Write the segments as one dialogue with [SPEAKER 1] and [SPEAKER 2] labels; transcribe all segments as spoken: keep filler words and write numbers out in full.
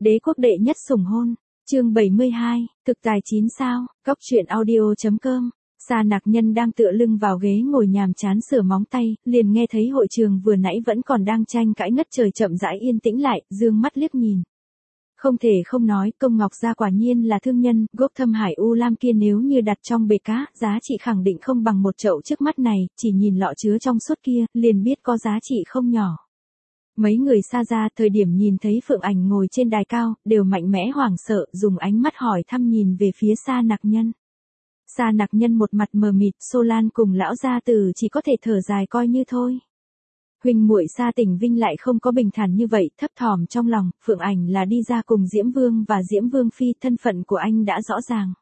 [SPEAKER 1] Đế quốc đệ nhất sủng hôn, chương bảy mươi hai, thực tài chín sao, góc truyện audio.com. Sa Nặc Nhân đang tựa lưng vào ghế ngồi nhàm chán sửa móng tay, liền nghe thấy hội trường vừa nãy vẫn còn đang tranh cãi ngất trời chậm rãi yên tĩnh lại, dương mắt liếc nhìn. Không thể không nói, Công Ngọc Gia quả nhiên là thương nhân, gốc Thâm Hải U Lam kia nếu như đặt trong bể cá, giá trị khẳng định không bằng một chậu trước mắt này, chỉ nhìn lọ chứa trong suốt kia, liền biết có giá trị không nhỏ. Mấy người Sa gia thời điểm nhìn thấy Phượng Ảnh ngồi trên đài cao, đều mạnh mẽ hoảng sợ, dùng ánh mắt hỏi thăm nhìn về phía Sa Nặc Nhân. Sa Nặc Nhân một mặt mờ mịt, Xô Lan cùng lão gia tử chỉ có thể thở dài coi như thôi. Huynh muội Sa Tỉnh Vinh lại không có bình thản như vậy, thấp thỏm trong lòng, Phượng Ảnh là đi ra cùng Diễm Vương và Diễm Vương phi, thân phận của anh đã rõ ràng.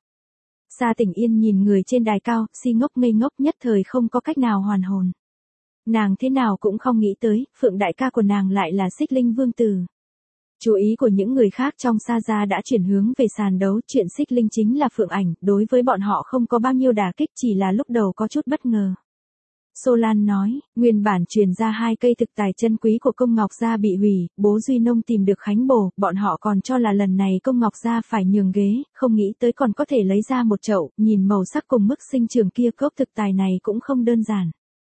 [SPEAKER 1] Sa Tỉnh Yên nhìn người trên đài cao, si ngốc ngây ngốc nhất thời không có cách nào hoàn hồn. Nàng thế nào cũng không nghĩ tới, Phượng đại ca của nàng lại là Xích Linh Vương tử. Chú ý của những người khác trong Sa gia đã chuyển hướng về sàn đấu, chuyện Xích Linh chính là Phượng Ảnh, đối với bọn họ không có bao nhiêu đả kích, chỉ là lúc đầu có chút bất ngờ. Xô Lan nói, nguyên bản truyền ra hai cây thực tài chân quý của Công Ngọc Gia bị hủy, bố Duy Nông tìm được Khánh Bồ, bọn họ còn cho là lần này Công Ngọc Gia phải nhường ghế, không nghĩ tới còn có thể lấy ra một chậu, nhìn màu sắc cùng mức sinh trưởng kia, cốc thực tài này cũng không đơn giản.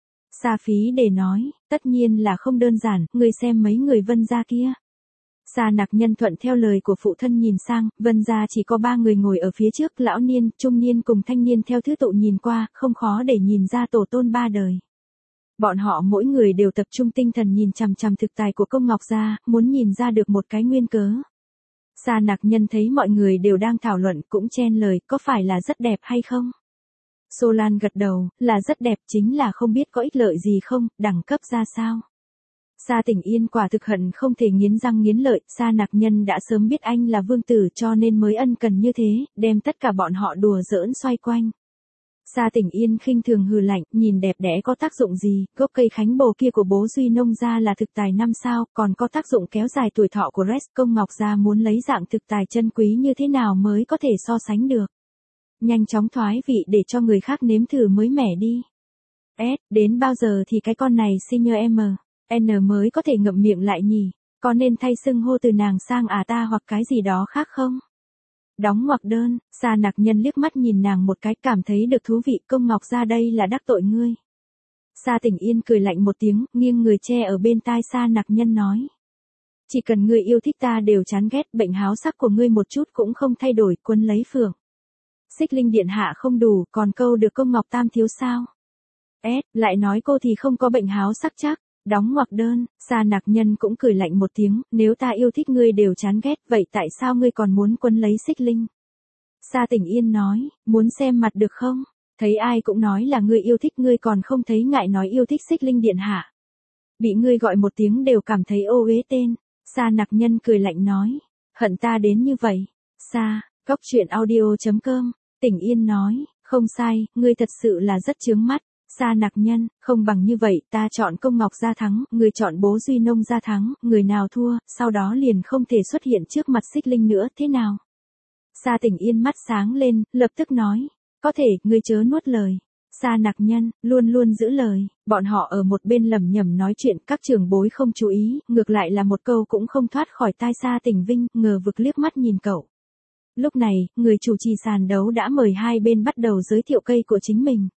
[SPEAKER 1] Sa Phí để nói, tất nhiên là không đơn giản, người xem mấy người Vân gia kia. Sa Nặc Nhân thuận theo lời của phụ thân nhìn sang, Vân gia chỉ có ba người ngồi ở phía trước, lão niên, trung niên cùng thanh niên theo thứ tự nhìn qua, không khó để nhìn ra tổ tôn ba đời. Bọn họ mỗi người đều tập trung tinh thần nhìn chằm chằm thực tài của Công Ngọc Gia, muốn nhìn ra được một cái nguyên cớ. Sa Nặc Nhân thấy mọi người đều đang thảo luận, cũng chen lời, có phải là rất đẹp hay không? Xô Lan gật đầu, là rất đẹp, chính là không biết có ích lợi gì không, đẳng cấp ra sao. Sa Tỉnh Yên quả thực hận không thể nghiến răng nghiến lợi, Sa Nặc Nhân đã sớm biết anh là vương tử cho nên mới ân cần như thế, đem tất cả bọn họ đùa giỡn xoay quanh. Sa Tỉnh Yên khinh thường hừ lạnh, nhìn đẹp đẽ có tác dụng gì, gốc cây Khánh Bồ kia của bố Duy Nông gia là thực tài năm sao, còn có tác dụng kéo dài tuổi thọ của Res, Công Ngọc Gia muốn lấy dạng thực tài chân quý như thế nào mới có thể so sánh được. Nhanh chóng thoái vị để cho người khác nếm thử mới mẻ đi. S, đến bao giờ thì cái con này senior M, N mới có thể ngậm miệng lại nhỉ, có nên thay xưng hô từ nàng sang à ta hoặc cái gì đó khác không? Đóng ngoặc đơn, Sa Nặc Nhân liếc mắt nhìn nàng một cái, cảm thấy được thú vị, Công Ngọc Gia đây là đắc tội ngươi. Sa Tỉnh Yên cười lạnh một tiếng, nghiêng người che ở bên tai Sa Nặc Nhân nói. Chỉ cần ngươi yêu thích ta đều chán ghét, bệnh háo sắc của ngươi một chút cũng không thay đổi, quân lấy Phượng. Xích Linh điện hạ không đủ, còn câu được Công Ngọc Tam thiếu sao? S, lại nói cô thì không có bệnh háo sắc chắc. Đóng ngoặc đơn, Sa Nặc Nhân cũng cười lạnh một tiếng, nếu ta yêu thích ngươi đều chán ghét, vậy tại sao ngươi còn muốn quấn lấy Xích Linh? Sa Tỉnh Yên nói, muốn xem mặt được không? Thấy ai cũng nói là ngươi yêu thích, ngươi còn không thấy ngại nói yêu thích Xích Linh điện hạ. Bị ngươi gọi một tiếng đều cảm thấy ô uế tên. Sa Nặc Nhân cười lạnh nói, hận ta đến như vậy. Sa, góc truyện audio.com, Tỉnh Yên nói, không sai, ngươi thật sự là rất chướng mắt. Sa Nặc Nhân, không bằng như vậy, ta chọn Công Ngọc Gia thắng, người chọn bố Duy Nông Gia thắng, người nào thua, sau đó liền không thể xuất hiện trước mặt Xích Linh nữa, thế nào? Sa Tỉnh Yên mắt sáng lên, lập tức nói, có thể, ngươi chớ nuốt lời. Sa Nặc Nhân, luôn luôn giữ lời, bọn họ ở một bên lẩm nhẩm nói chuyện, các trưởng bối không chú ý, ngược lại là một câu cũng không thoát khỏi tai Sa Tỉnh Vinh, ngờ vực liếc mắt nhìn cậu. Lúc này, người chủ trì sàn đấu đã mời hai bên bắt đầu giới thiệu cây của chính mình.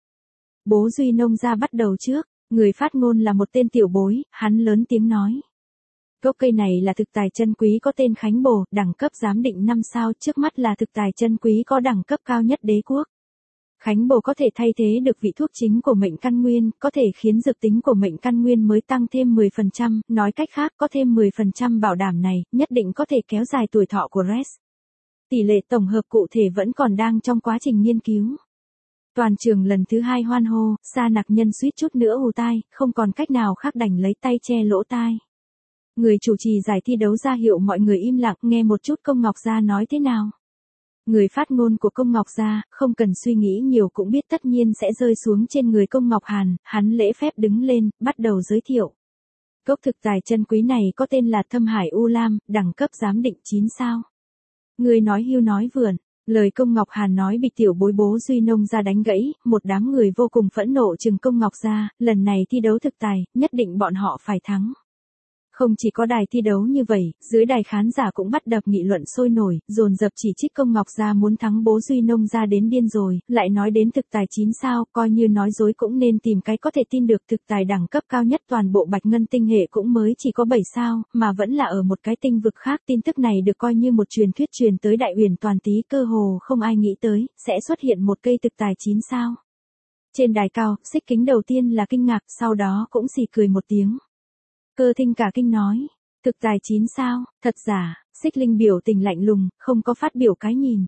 [SPEAKER 1] Bố Duy Nông Gia bắt đầu trước, người phát ngôn là một tên tiểu bối, hắn lớn tiếng nói. Gốc cây này là thực tài chân quý có tên Khánh Bồ, đẳng cấp giám định năm sao, trước mắt là thực tài chân quý có đẳng cấp cao nhất đế quốc. Khánh Bồ có thể thay thế được vị thuốc chính của mệnh căn nguyên, có thể khiến dược tính của mệnh căn nguyên mới tăng thêm mười phần trăm, nói cách khác có thêm mười phần trăm bảo đảm này, nhất định có thể kéo dài tuổi thọ của Res. Tỷ lệ tổng hợp cụ thể vẫn còn đang trong quá trình nghiên cứu. Toàn trường lần thứ hai hoan hô, Sa Nặc Nhân suýt chút nữa ù tai, không còn cách nào khác đành lấy tay che lỗ tai. Người chủ trì giải thi đấu ra hiệu mọi người im lặng, nghe một chút Công Ngọc Gia nói thế nào. Người phát ngôn của Công Ngọc Gia, không cần suy nghĩ nhiều cũng biết tất nhiên sẽ rơi xuống trên người Công Ngọc Hàn, hắn lễ phép đứng lên, bắt đầu giới thiệu. Gốc thực tài chân quý này có tên là Thâm Hải U Lam, đẳng cấp giám định chín sao. Người nói hưu nói vượn. Lời Công Ngọc Hàn nói bị tiểu bối bố Duy Nông Gia đánh gãy, một đám người vô cùng phẫn nộ chừng Công Ngọc Gia, lần này thi đấu thực tài, nhất định bọn họ phải thắng. Không chỉ có đài thi đấu như vậy, dưới đài khán giả cũng bắt đầu nghị luận sôi nổi, dồn dập chỉ trích Công Ngọc Gia muốn thắng bố Duy Nông Gia đến điên rồi, lại nói đến thực tài chín sao, coi như nói dối cũng nên tìm cái có thể tin được. Thực tài đẳng cấp cao nhất toàn bộ Bạch Ngân tinh hệ cũng mới chỉ có bảy sao, mà vẫn là ở một cái tinh vực khác. Tin tức này được coi như một truyền thuyết truyền tới Đại Uyển Toàn Tý, cơ hồ không ai nghĩ tới sẽ xuất hiện một cây thực tài chín sao. Trên đài cao, Xích Kính đầu tiên là kinh ngạc, sau đó cũng xì cười một tiếng. Cơ Thinh cả kinh nói, thực tài chín sao, thật giả. Xích Linh biểu tình lạnh lùng, không có phát biểu cái nhìn.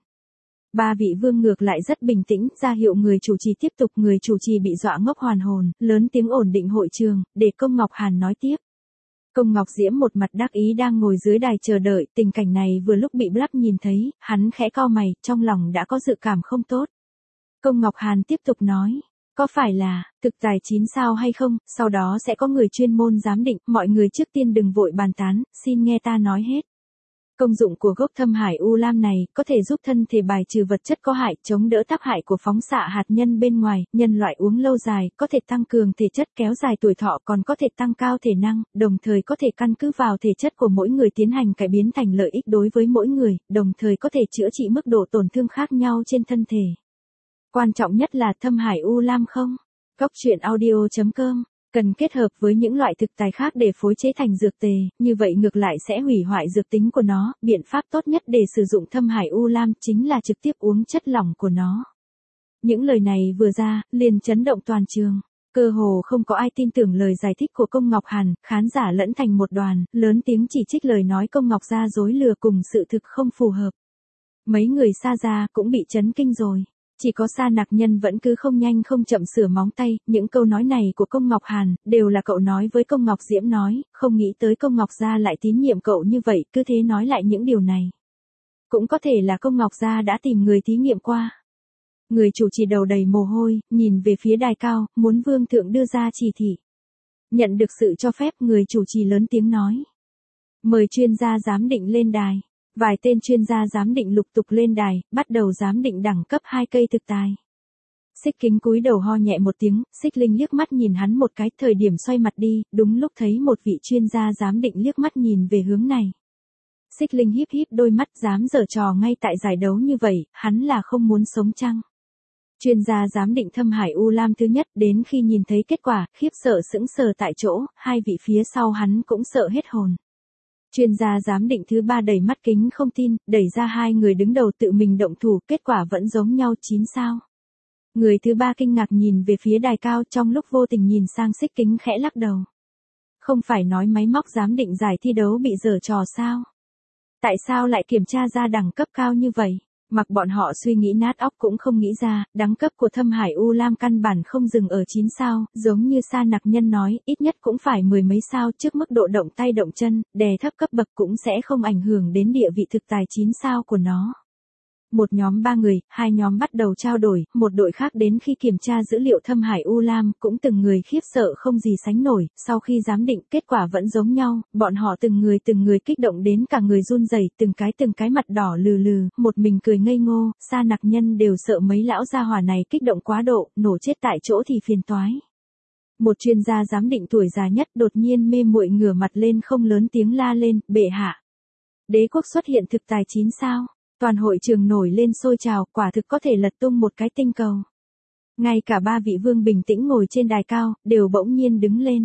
[SPEAKER 1] Ba vị vương ngược lại rất bình tĩnh, ra hiệu người chủ trì tiếp tục. Người chủ trì bị dọa ngốc hoàn hồn, lớn tiếng ổn định hội trường, để Công Ngọc Hàn nói tiếp. Công Ngọc Diễm một mặt đắc ý đang ngồi dưới đài chờ đợi, tình cảnh này vừa lúc bị Black nhìn thấy, hắn khẽ cau mày, trong lòng đã có dự cảm không tốt. Công Ngọc Hàn tiếp tục nói. Có phải là, thực tài chín sao hay không, sau đó sẽ có người chuyên môn giám định, mọi người trước tiên đừng vội bàn tán, xin nghe ta nói hết. Công dụng của gốc thâm hải u lam này, có thể giúp thân thể bài trừ vật chất có hại, chống đỡ tác hại của phóng xạ hạt nhân bên ngoài, nhân loại uống lâu dài, có thể tăng cường thể chất kéo dài tuổi thọ, còn có thể tăng cao thể năng, đồng thời có thể căn cứ vào thể chất của mỗi người tiến hành cải biến thành lợi ích đối với mỗi người, đồng thời có thể chữa trị mức độ tổn thương khác nhau trên thân thể. Quan trọng nhất là thâm hải u lam không? Góc truyện audio chấm com cần kết hợp với những loại thực tài khác để phối chế thành dược tề, như vậy ngược lại sẽ hủy hoại dược tính của nó. Biện pháp tốt nhất để sử dụng thâm hải u lam chính là trực tiếp uống chất lỏng của nó. Những lời này vừa ra, liền chấn động toàn trường. Cơ hồ không có ai tin tưởng lời giải thích của Công Ngọc Hàn, khán giả lẫn thành một đoàn, lớn tiếng chỉ trích lời nói Công Ngọc Gia dối lừa cùng sự thực không phù hợp. Mấy người Sa Gia cũng bị chấn kinh rồi. Chỉ có Sa Nặc Nhân vẫn cứ không nhanh không chậm sửa móng tay, những câu nói này của Công Ngọc Hàn, đều là cậu nói với Công Ngọc Diễm nói, không nghĩ tới Công Ngọc Gia lại tín nhiệm cậu như vậy, cứ thế nói lại những điều này. Cũng có thể là Công Ngọc Gia đã tìm người thí nghiệm qua. Người chủ trì đầu đầy mồ hôi, nhìn về phía đài cao, muốn vương thượng đưa ra chỉ thị. Nhận được sự cho phép, người chủ trì lớn tiếng nói. Mời chuyên gia giám định lên đài. Vài tên chuyên gia giám định lục tục lên đài, bắt đầu giám định đẳng cấp hai cây thực tài. Xích Kính cúi đầu ho nhẹ một tiếng, Xích Linh liếc mắt nhìn hắn một cái, thời điểm xoay mặt đi, đúng lúc thấy một vị chuyên gia giám định liếc mắt nhìn về hướng này. Xích Linh híp híp đôi mắt, dám giở trò ngay tại giải đấu như vậy, hắn là không muốn sống chăng? Chuyên gia giám định thâm hải u lam thứ nhất, đến khi nhìn thấy kết quả, khiếp sợ sững sờ tại chỗ, hai vị phía sau hắn cũng sợ hết hồn. Chuyên gia giám định thứ ba đầy mắt kính không tin, đẩy ra hai người đứng đầu tự mình động thủ, kết quả vẫn giống nhau chín sao. Người thứ ba kinh ngạc nhìn về phía đài cao, trong lúc vô tình nhìn sang Xích Kính khẽ lắc đầu. Không phải nói máy móc giám định giải thi đấu bị giở trò sao? Tại sao lại kiểm tra ra đẳng cấp cao như vậy? Mặc bọn họ suy nghĩ nát óc cũng không nghĩ ra, đẳng cấp của thâm hải u lam căn bản không dừng ở chín sao, giống như Sa Nặc Nhân nói, ít nhất cũng phải mười mấy sao. Trước mức độ động tay động chân, đè thấp cấp bậc cũng sẽ không ảnh hưởng đến địa vị thực tài chín sao của nó. Một nhóm ba người, hai nhóm bắt đầu trao đổi, một đội khác đến khi kiểm tra dữ liệu thâm hải u lam, cũng từng người khiếp sợ không gì sánh nổi. Sau khi giám định, kết quả vẫn giống nhau, bọn họ từng người từng người kích động đến cả người run rẩy, từng cái từng cái mặt đỏ lừ lừ, một mình cười ngây ngô. Sa Nặc Nhân đều sợ mấy lão gia hỏa này kích động quá độ, nổ chết tại chỗ thì phiền toái. Một chuyên gia giám định tuổi già nhất đột nhiên mê muội ngửa mặt lên, không lớn tiếng la lên, bệ hạ. Đế quốc xuất hiện thực tài chín sao. Toàn hội trường nổi lên sôi trào, quả thực có thể lật tung một cái tinh cầu. Ngay cả ba vị vương bình tĩnh ngồi trên đài cao, đều bỗng nhiên đứng lên.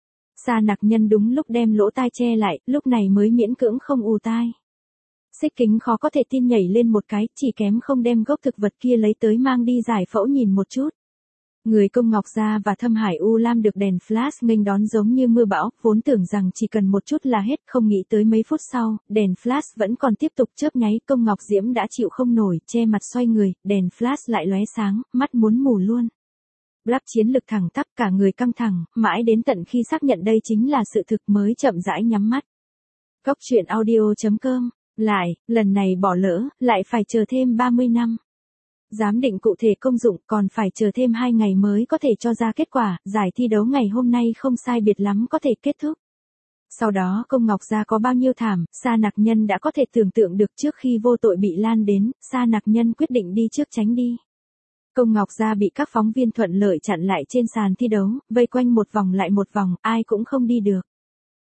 [SPEAKER 1] Sa Nặc Nhân đúng lúc đem lỗ tai che lại, lúc này mới miễn cưỡng không ù tai. Xích Kính khó có thể tin nhảy lên một cái, chỉ kém không đem gốc thực vật kia lấy tới mang đi giải phẫu nhìn một chút. Người Công Ngọc Gia và thâm hải u lam được đèn flash nghênh đón giống như mưa bão, vốn tưởng rằng chỉ cần một chút là hết, không nghĩ tới mấy phút sau, đèn flash vẫn còn tiếp tục chớp nháy. Công Ngọc Diễm đã chịu không nổi, che mặt xoay người, đèn flash lại lóe sáng, mắt muốn mù luôn. Black chiến lực thẳng tắp, cả người căng thẳng, mãi đến tận khi xác nhận đây chính là sự thực mới chậm rãi nhắm mắt. Góc truyện audio chấm com, lại, lần này bỏ lỡ, lại phải chờ thêm ba mươi năm. Giám định cụ thể công dụng còn phải chờ thêm hai ngày mới có thể cho ra kết quả, giải thi đấu ngày hôm nay không sai biệt lắm có thể kết thúc. Sau đó Công Ngọc Gia có bao nhiêu thảm, Sa Nặc Nhân đã có thể tưởng tượng được. Trước khi vô tội bị lan đến, Sa Nặc Nhân quyết định đi trước tránh đi. Công Ngọc Gia bị các phóng viên thuận lợi chặn lại trên sàn thi đấu, vây quanh một vòng lại một vòng, ai cũng không đi được.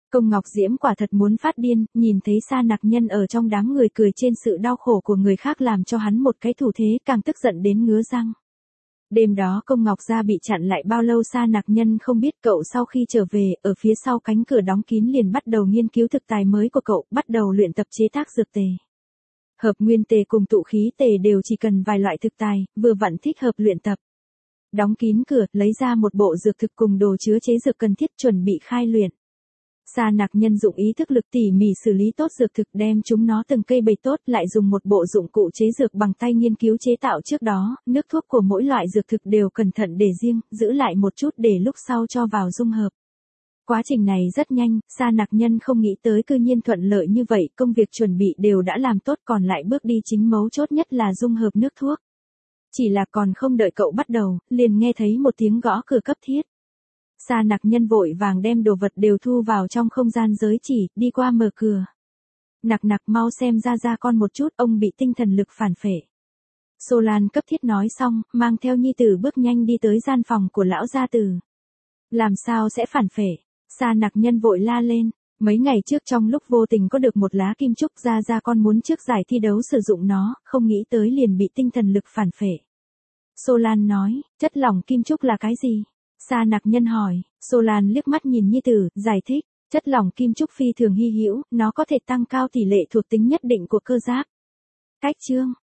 [SPEAKER 1] Công Ngọc Diễm quả thật muốn phát điên, nhìn thấy Sa Nặc Nhân ở trong đám người cười trên sự đau khổ của người khác làm cho hắn một cái thủ thế càng tức giận đến ngứa răng. Đêm đó Công Ngọc gia bị chặn lại bao lâu Sa Nặc Nhân không biết, cậu sau khi trở về, ở phía sau cánh cửa đóng kín liền bắt đầu nghiên cứu thực tài mới của cậu, bắt đầu luyện tập chế tác dược tề. Hợp nguyên tề cùng tụ khí tề đều chỉ cần vài loại thực tài, vừa vặn thích hợp luyện tập. Đóng kín cửa, lấy ra một bộ dược thực cùng đồ chứa chế dược cần thiết chuẩn bị khai luyện. Sa Nặc Nhân dụng ý thức lực tỉ mỉ xử lý tốt dược thực, đem chúng nó từng cây bày tốt, lại dùng một bộ dụng cụ chế dược bằng tay nghiên cứu chế tạo trước đó, nước thuốc của mỗi loại dược thực đều cẩn thận để riêng, giữ lại một chút để lúc sau cho vào dung hợp. Quá trình này rất nhanh, Sa Nặc Nhân không nghĩ tới cư nhiên thuận lợi như vậy, công việc chuẩn bị đều đã làm tốt, còn lại bước đi chính mấu chốt nhất là dung hợp nước thuốc. Chỉ là còn không đợi cậu bắt đầu, liền nghe thấy một tiếng gõ cửa cấp thiết. Sa Nặc Nhân vội vàng đem đồ vật đều thu vào trong không gian giới chỉ, đi qua mở cửa. Nặc Nặc mau xem ra ra con một chút, ông bị tinh thần lực phản phệ. Xô Lan cấp thiết nói xong, mang theo nhi tử bước nhanh đi tới gian phòng của lão gia tử. Làm sao sẽ phản phệ? Sa Nặc Nhân vội la lên. Mấy ngày trước trong lúc vô tình có được một lá kim trúc, ra ra con muốn trước giải thi đấu sử dụng nó, không nghĩ tới liền bị tinh thần lực phản phệ. Xô Lan nói, chất lỏng kim trúc là cái gì? Sa Nặc Nhân hỏi. Xô Lan liếc mắt nhìn nhi tử, giải thích, chất lỏng kim trúc phi thường hy hữu, nó có thể tăng cao tỷ lệ thuộc tính nhất định của cơ giáp. Cách chương